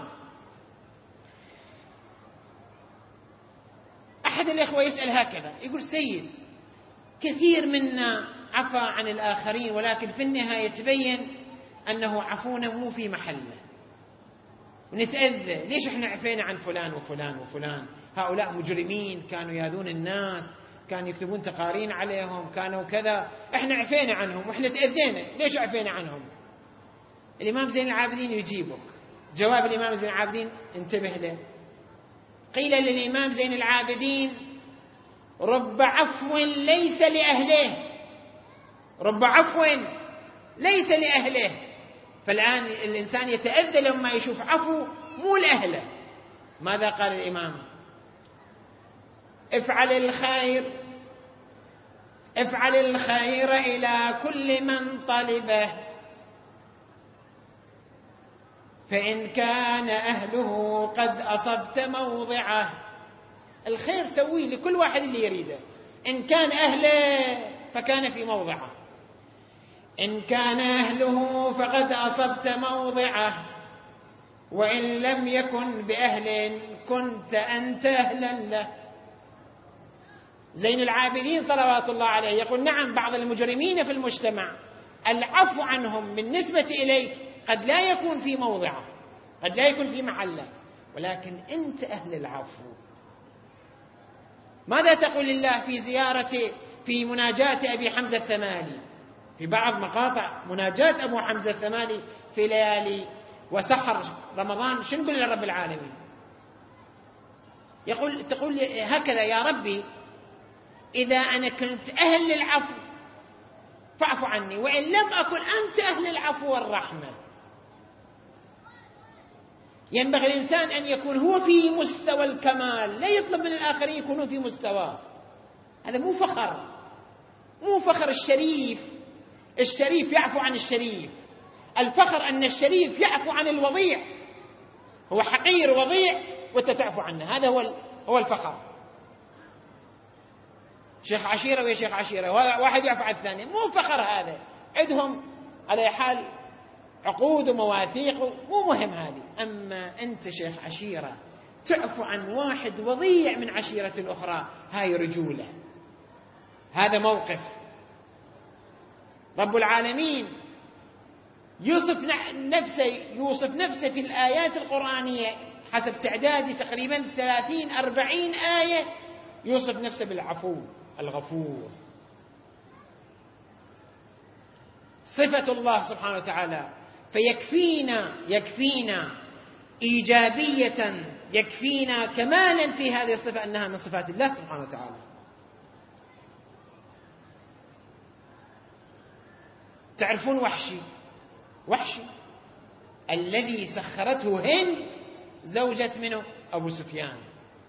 أحد الإخوة يسأل هكذا، يقول: سيد، كثير منا عفى عن الآخرين ولكن في النهاية تبين أنه عفونا مو في محله، ونتأذى. ليش احنا عفينا عن فلان وفلان وفلان؟ هؤلاء مجرمين، كانوا ياذون الناس، كانوا يكتبون تقارير عليهم، كانوا كذا، احنا عفينا عنهم واحنا تأذينا، ليش عفينا عنهم؟ الإمام زين العابدين يجيبك جواب الإمام زين العابدين، انتبه له. قيل للإمام زين العابدين: رب عفو ليس لأهله، رب عفو ليس لأهله. فالآن الإنسان يتأذى لما يشوف عفو مو لأهله. ماذا قال الإمام؟ افعل الخير افعل الخير إلى كل من طلبه، فإن كان أهله قد أصبت موضعه. الخير سويه لكل واحد اللي يريده، إن كان أهله فكان في موضعه، إن كان أهله فقد أصبت موضعه، وإن لم يكن بأهل كنت أنت أهلا له. زين العابدين صلوات الله عليه يقول: نعم، بعض المجرمين في المجتمع العفو عنهم بالنسبة إليك قد لا يكون في موضعه، قد لا يكون في محله، ولكن أنت أهل العفو. ماذا تقول الله في زيارة في مناجاة أبي حمزة الثمالي؟ في بعض مقاطع مناجاة أبو حمزة الثمالي في ليالي وسحر رمضان، شنو نقول لرب العالمين؟ يقول تقول هكذا: يا ربي، إذا أنا كنت أهل العفو فاعف عني، وإن لم أكن أنت أهل العفو والرحمة. ينبغي الإنسان أن يكون هو في مستوى الكمال، لا يطلب من الآخرين يكونوا في مستواه. هذا مو فخر، مو فخر. الشريف الشريف يعفو عن الشريف. الفخر أن الشريف يعفو عن الوضيع، هو حقير وضيع وأنت تعفو عنه، هذا هو هو الفخر. شيخ عشيرة ويا شيخ عشيرة، واحد يعفو عن الثاني، مو فخر هذا. عندهم على حال عقود ومواثيق، مو مهم هذه. أما أنت شيخ عشيرة تعفو عن واحد وضيع من عشيرة الأخرى، هاي رجولة، هذا موقف. رب العالمين يوصف نفسه يوصف نفسه في الآيات القرآنية حسب تعدادي تقريبا ثلاثين أربعين آية، يوصف نفسه بالعفو الغفور. صفة الله سبحانه وتعالى. فيكفينا يكفينا إيجابية، يكفينا كمالا في هذه الصفة أنها من صفات الله سبحانه وتعالى. تعرفون وحشي وحشي الذي سخرته هند زوجة منه أبو سفيان،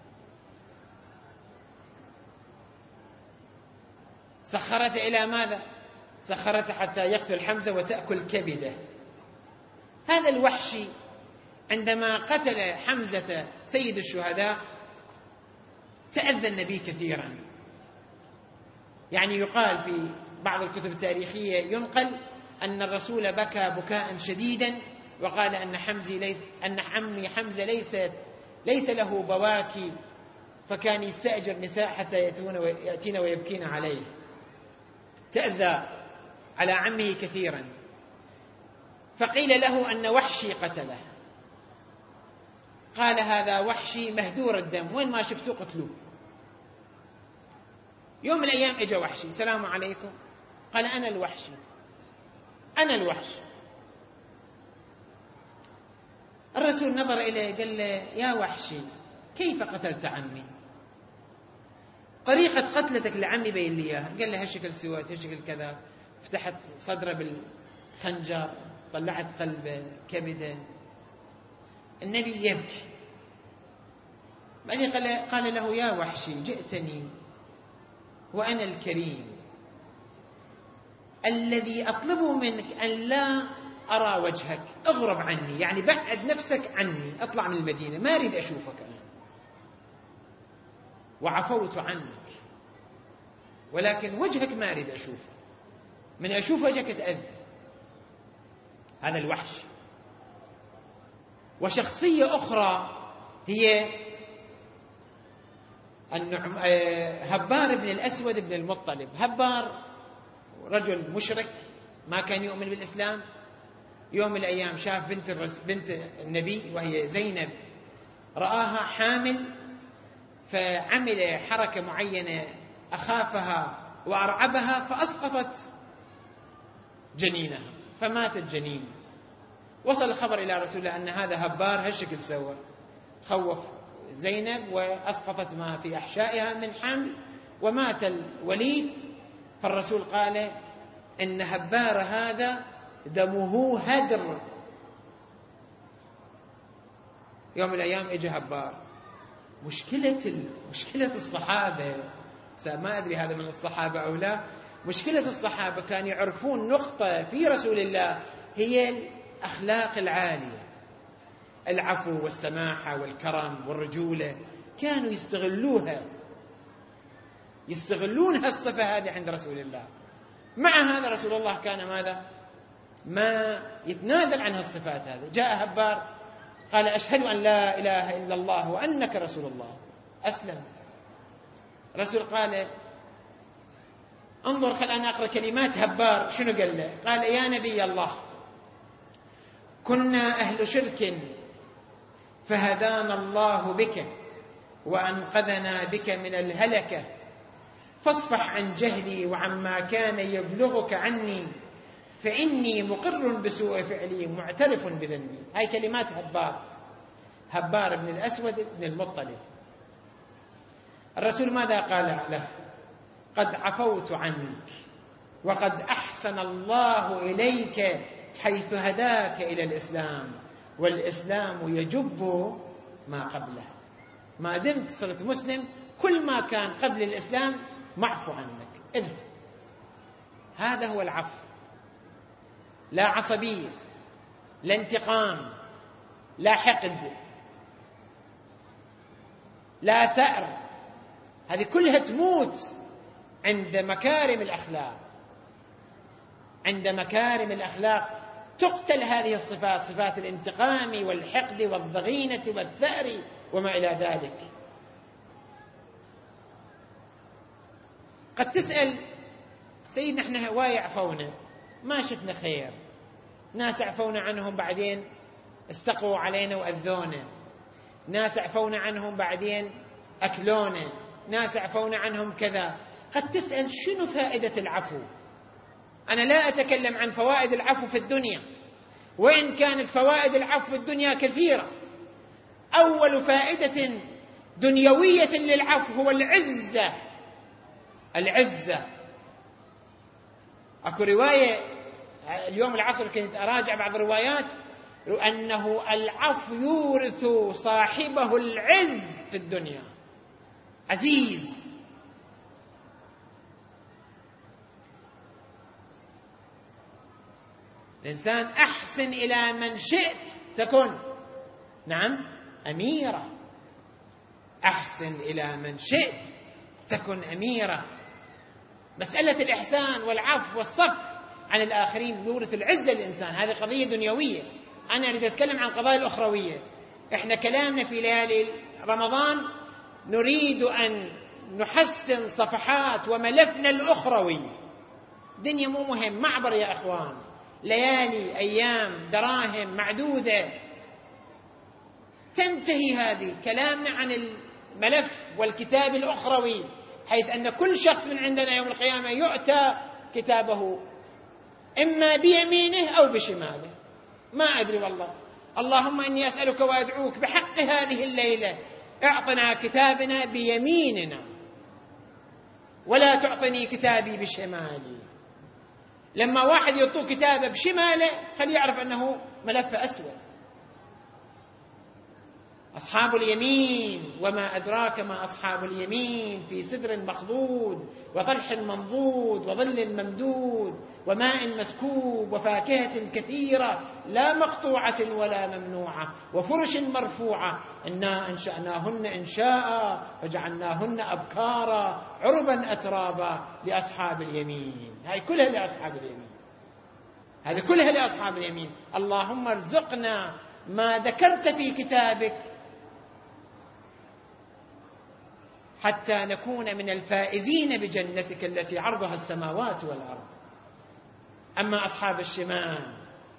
سخرت إلى ماذا؟ سخرت حتى يقتل حمزة وتأكل كبده. هذا الوحشي عندما قتل حمزة سيد الشهداء تأذى النبي كثيرا. يعني يقال في بعض الكتب التاريخية ينقل أن الرسول بكى بكاء شديدا، وقال أن حمزة ليس أن عمي حمزة ليس ليس له بواكي، فكان يستأجر نساء حتى يأتون ويأتين ويبكين عليه. تأذى على عمه كثيرا. فقيل له أن وحشي قتله، قال: هذا وحشي مهدور الدم، وين ما شفتوه قتلوه. يوم من الأيام إجا وحشي: السلام عليكم. قال: أنا الوحشي أنا الوحش. الرسول نظر إليه قال له: يا وحشي، كيف قتلت عمي؟ طريقة قتلتك لعمي بين لي إياها. قال له: هالشكل سويت، هالشكل كذا. فتحت صدره بالخنجر، طلعت قلبه كبده. النبي يبكي. بعدين قال, قال له: يا وحشي، جئتني وأنا الكريم، الذي أطلبه منك أن لا أرى وجهك، اغرب عني، يعني بعد نفسك عني، أطلع من المدينة، ما أريد أشوفك أنا، وعفوت عنك، ولكن وجهك ما أريد أشوفه، من أشوف وجهك أتأذى. هذا الوحش. وشخصية أخرى هي النعم... هبار بن الأسود بن المطلب. هبار رجل مشرك ما كان يؤمن بالإسلام. يوم من الأيام شاف بنت, الرس... بنت النبي وهي زينب، رآها حامل، فعمل حركة معينة أخافها وأرعبها فأسقطت جنينها فمات الجنين. وصل الخبر إلى رسول الله أن هذا هبار هالشكل سوى، خوف زينب وأسقطت ما في أحشائها من حمل ومات الوليد. فالرسول قال إن هبار هذا دمه هدر. يوم من الأيام إجا هبار. مشكلة مشكلة الصحابة، ما أدري هذا من الصحابة أو لا، مشكلة الصحابة كانوا يعرفون نقطة في رسول الله هي الأخلاق العالية، العفو والسماحة والكرم والرجولة، كانوا يستغلوها، يستغلون هالصفة هذه عند رسول الله. مع هذا رسول الله كان ماذا؟ ما يتنازل عن هالصفات هذه. جاء هبار قال أشهد أن لا إله إلا الله وأنك رسول الله، أسلم. رسول قال انظر، خل أنا أقرأ كلمات هبار شنو قال له. قال يا نبي الله، كنا أهل شرك فهدانا الله بك وأنقذنا بك من الهلكة، فاصفح عن جهلي وعما كان يبلغك عني، فإني مقر بسوء فعلي معترف بذنبي. هاي كلمات هبار، هبار بن الأسود بن المطلب. الرسول ماذا قال له؟ قد عفوت عنك وقد أحسن الله إليك حيث هداك إلى الإسلام، والإسلام يجب ما قبله. ما دمت صرت مسلم، كل ما كان قبل الإسلام معفو عنك. إذن هذا هو العفو، لا عصبية، لا انتقام، لا حقد، لا ثأر، هذه كلها تموت عند مكارم الأخلاق. عند مكارم الأخلاق تقتل هذه الصفات، صفات الانتقام والحقد والضغينة والثأر وما إلى ذلك. قد تسأل سيدنا احنا هواي عفونا ما شفنا خير، ناس عفونا عنهم بعدين استقوا علينا وأذونا، ناس عفونا عنهم بعدين أكلونا، ناس عفونا عنهم كذا. قد تسأل شنو فائدة العفو؟ أنا لا أتكلم عن فوائد العفو في الدنيا، وإن كانت فوائد العفو في الدنيا كثيرة. أول فائدة دنيوية للعفو هو العزة. العزة. أكو رواية اليوم العصر كنت أراجع بعض الروايات أنه العفو يورث صاحبه العز في الدنيا، عزيز. الإنسان أحسن إلى من شئت تكن، نعم، أميرة. أحسن إلى من شئت تكن أميرة. مسألة الإحسان والعفو والصف عن الآخرين يورث العزة للإنسان، هذه قضية دنيوية. أنا أريد أتكلم عن القضايا الأخروية. إحنا كلامنا في ليالي رمضان نريد أن نحسن صفحات وملفنا الأخروي. دنيا مو مهم، معبر يا أخوان، ليالي، أيام، دراهم معدودة تنتهي هذه. كلامنا عن الملف والكتاب الأخروي، حيث أن كل شخص من عندنا يوم القيامة يؤتى كتابه إما بيمينه أو بشماله، ما أدري والله. اللهم إني أسألك وأدعوك بحق هذه الليلة اعطنا كتابنا بيميننا ولا تعطني كتابي بشمالي. لما واحد يعطوه كتابه بشماله خليه يعرف أنه ملف أسود. أصحاب اليمين وما أدراك ما أصحاب اليمين في سدر مخضود وطلح منضود وظل ممدود وماء مسكوب وفاكهة كثيرة لا مقطوعة ولا ممنوعة وفرش مرفوعة إنا أنشأناهن إنشاء فجعلناهن أبكارا عربا أترابا لأصحاب اليمين. هاي كلها لأصحاب اليمين، هذه كلها لأصحاب اليمين. اللهم ارزقنا ما ذكرت في كتابك حتى نكون من الفائزين بجنتك التي عرضها السماوات والأرض. أما أصحاب الشمال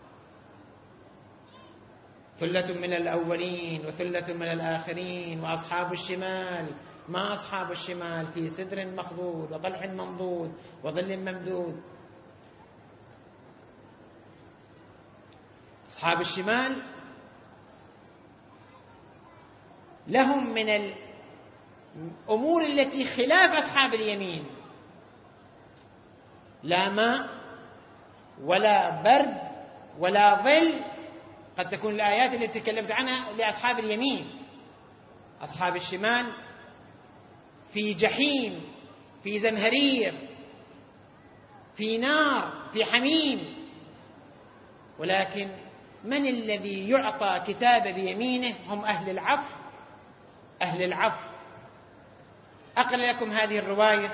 ثلة من الأولين وثلة من الآخرين، وأصحاب الشمال ما أصحاب الشمال في سدر مخضود وطلح منضود وظل ممدود. أصحاب الشمال لهم من الأمور التي خلاف أصحاب اليمين، لا ماء ولا برد ولا ظل. قد تكون الآيات التي تكلمت عنها لأصحاب اليمين. أصحاب الشمال في جحيم، في زمهرير، في نار، في حميم. ولكن من الذي يعطى كتاب بيمينه؟ هم أهل العفو، أهل العفو. أقرأ لكم هذه الرواية: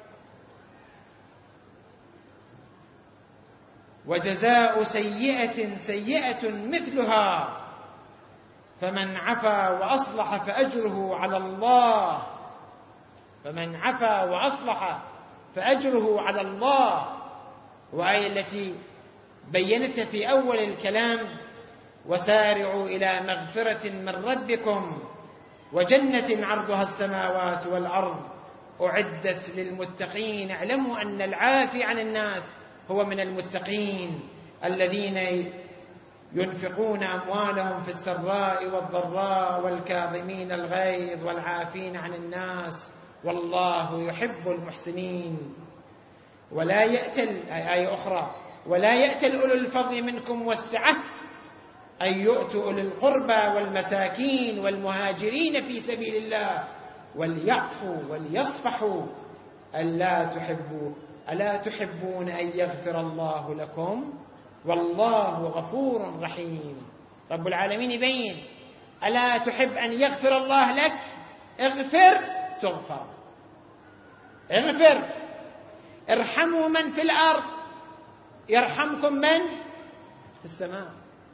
وجزاء سيئة سيئة مثلها فمن عفا وأصلح فأجره على الله، فمن عفا وأصلح فأجره على الله. وآية التي بينتها في أول الكلام: وسارعوا إلى مغفرة من ربكم وجنة عرضها السماوات والأرض أعدت للمتقين. اعلموا أن العافي عن الناس هو من المتقين الذين ينفقون أموالهم في السراء والضراء والكاظمين الغيظ والعافين عن الناس والله يحب المحسنين. ولا يأتل، آية أخرى: ولا يأتل أولو الفضل منكم والسعة أن يؤتوا أولي القربى والمساكين والمهاجرين في سبيل الله وليعفوا وليصفحوا ألا تحبوا ألا تحبون أن يغفر الله لكم والله غفور رحيم. رب العالمين يبين: ألا تحب أن يغفر الله لك؟ اغفر تغفر، اغفر. ارحموا من في الأرض يرحمكم من في السماء.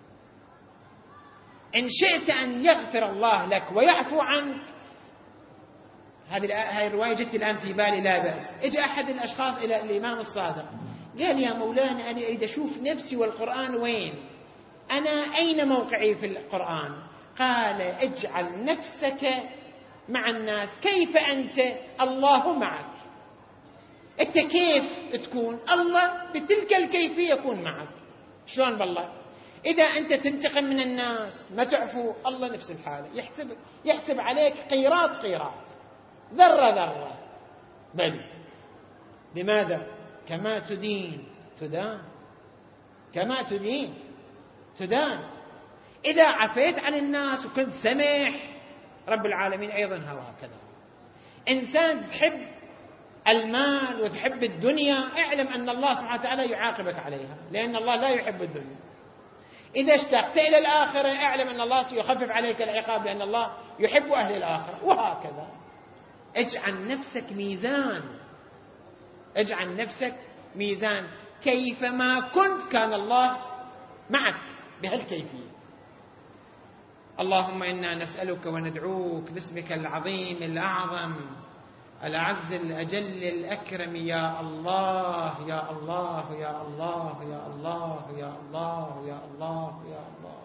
إن شئت أن يغفر الله لك ويعفو عنك. هذه هاي الرواية جت الآن في بالي، لا بأس. اجى أحد الأشخاص إلى الإمام الصادق قال: يا مولانا أنا أريد أشوف نفسي والقرآن وين، أنا أين موقعي في القرآن؟ قال: اجعل نفسك مع الناس. كيف أنت؟ الله معك. أنت كيف تكون؟ الله بتلك الكيفية يكون معك. شلون بالله؟ إذا أنت تنتقم من الناس ما تعفو، الله نفس الحالة يحسب يحسب عليك قيراط قيراط، ذرة ذرة. بل بماذا؟ كما تدين تدان، كما تدين تدان. إذا عفيت عن الناس وكنت سمح، رب العالمين أيضا هو هكذا. إنسان تحب المال وتحب الدنيا، اعلم أن الله سبحانه وتعالى يعاقبك عليها، لأن الله لا يحب الدنيا. إذا اشتقت إلى الآخرة اعلم أن الله سيخفف عليك العقاب، لأن الله يحب أهل الآخرة. وهكذا اجعل نفسك ميزان، اجعل نفسك ميزان. كيفما كنت كان الله معك بهالكيفية. اللهم إنا نسألك وندعوك باسمك العظيم الأعظم الأعز الأجل الأكرم، يا الله يا الله يا الله يا الله يا الله يا الله يا الله.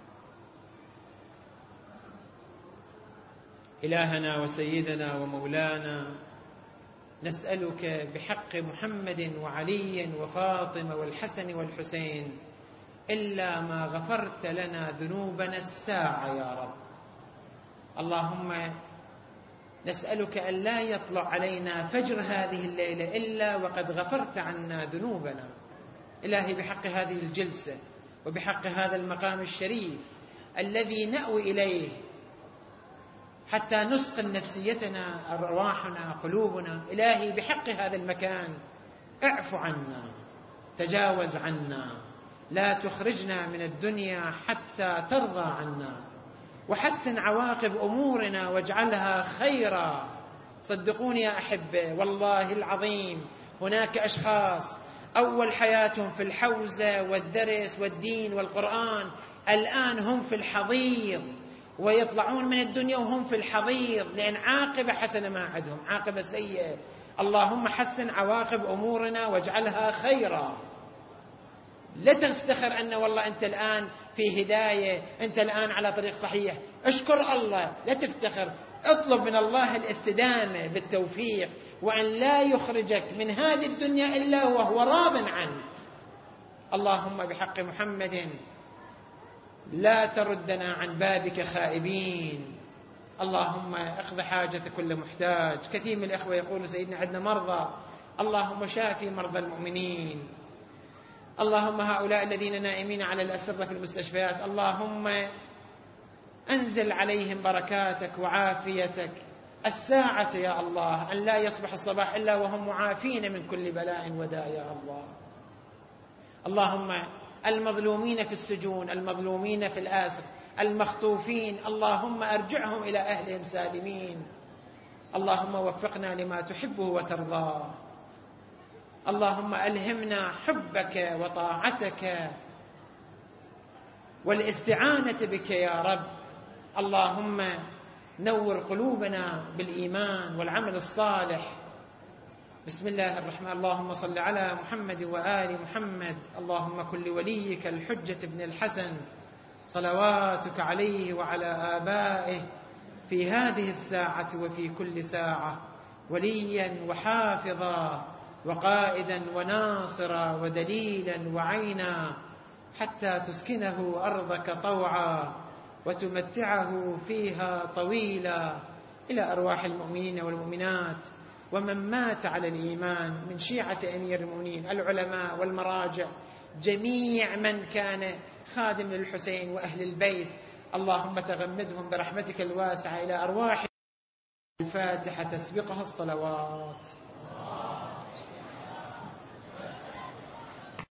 إلهنا وسيدنا ومولانا، نسألك بحق محمد وعلي وفاطمة والحسن والحسين إلا ما غفرت لنا ذنوبنا الساعة يا رب. اللهم نسألك أن لا يطلع علينا فجر هذه الليلة إلا وقد غفرت عنا ذنوبنا. إلهي بحق هذه الجلسة وبحق هذا المقام الشريف الذي نأوي إليه حتى نسقن نفسيتنا، أرواحنا، قلوبنا. إلهي بحق هذا المكان اعف عنا، تجاوز عنا، لا تخرجنا من الدنيا حتى ترضى عنا، وحسن عواقب أمورنا واجعلها خيرا. صدقوني يا أحبة والله العظيم، هناك أشخاص أول حياتهم في الحوزة والدرس والدين والقرآن، الآن هم في الحضيض، ويطلعون من الدنيا وهم في الحضيض، لأن عاقبة حسنة ما عندهم، عاقبة سيئة. اللهم حسن عواقب أمورنا واجعلها خيرا. لا تفتخر أن والله أنت الآن في هداية، أنت الآن على طريق صحيح، اشكر الله، لا تفتخر. اطلب من الله الاستدامة بالتوفيق، وأن لا يخرجك من هذه الدنيا إلا وهو راض عنك. اللهم بحق محمد لا تردنا عن بابك خائبين. اللهم اقض حاجة كل محتاج. كثير من الإخوة يقول سيدنا عندنا مرضى، اللهم شافي مرضى المؤمنين. اللهم هؤلاء الذين نائمين على الأسرة في المستشفيات، اللهم أنزل عليهم بركاتك وعافيتك الساعة يا الله، أن لا يصبح الصباح إلا وهم معافين من كل بلاء وداء يا الله. اللهم المظلومين في السجون، المظلومين في الآسر، المخطوفين، اللهم أرجعهم إلى أهلهم سالمين. اللهم وفقنا لما تحبه وترضاه. اللهم ألهمنا حبك وطاعتك والاستعانة بك يا رب. اللهم نور قلوبنا بالإيمان والعمل الصالح. بسم الله الرحمن. اللهم صل على محمد وآل محمد. اللهم كن لوليك الحجة بن الحسن صلواتك عليه وعلى آبائه في هذه الساعة وفي كل ساعة وليا وحافظا وقائدا وناصرا ودليلا وعينا، حتى تسكنه أرضك طوعا وتمتعه فيها طويلا، إلى أرواح المؤمنين والمؤمنات ومن مات على الإيمان من شيعة أمير المؤمنين، العلماء والمراجع، جميع من كان خادم للحسين وأهل البيت. اللهم تغمدهم برحمتك الواسعة إلى أرواح. الفاتحة تسبقها الصلوات.